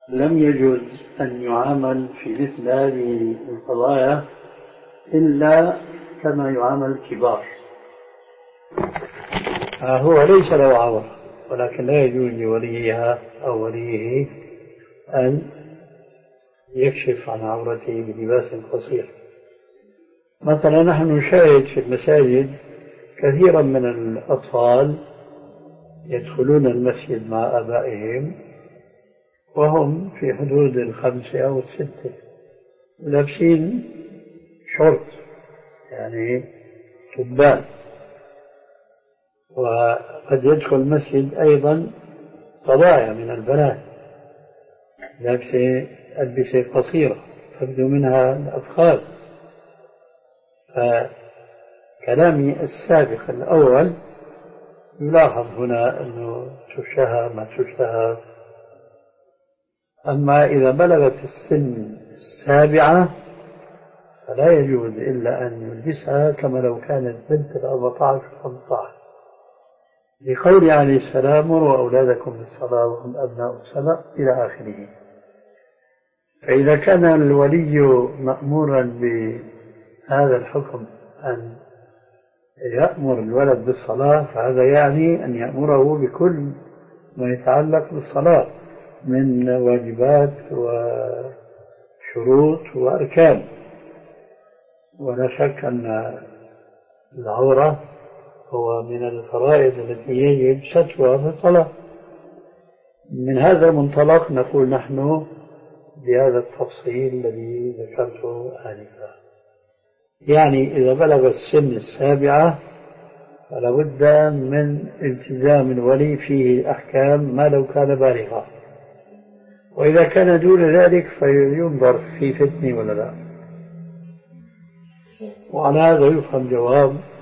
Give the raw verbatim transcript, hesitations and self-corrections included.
لم يجوز أن يعامل في مثل هذه القضايا إلا كما يعامل الكبار. هو ليس له عورة، ولكن لا يجوز لوليها أو وليه أن يكشف عن عورته بلباس قصير. مثلا نحن نشاهد في المساجد كثيرا من الأطفال يدخلون المسجد مع آبائهم وهم في حدود الخمسة أو الستة، لابسين شورت يعني تبان. وقد يدخل المسجد أيضا صبايا من البنات لابسة ألبسة قصيرة تبدو منها الأطفال. فكلامي السابق الأول يلاحظ هنا أنه تشتهى ما تشتهى. أما إذا بلغت السن السابعة فلا يجوز إلا أن يلبسها كما لو كانت بنت الأربعة عشر خمسة عشر، لقول عليه السلام: مروا أولادكم بالصلاة وهم أبناء السبع إلى آخره. فإذا كان الولي مأمورا بهذا الحكم أن يأمر الولد بالصلاة، فهذا يعني أن يأمره بكل ما يتعلق بالصلاة من واجبات وشروط وأركان. ولا شك أن العورة هو من الفرائض التي يجب سترها في الصلاة. من هذا المنطلق نقول نحن بهذا التفصيل الذي ذكرته آنفا، يعني إذا بلغ السن السابعة فلا بد من التزام الولي فيه الأحكام ما لو كان بالغا، وإذا كان دون ذلك فينظر في فتنة ولا لا. وعلى هذا يفهم جواب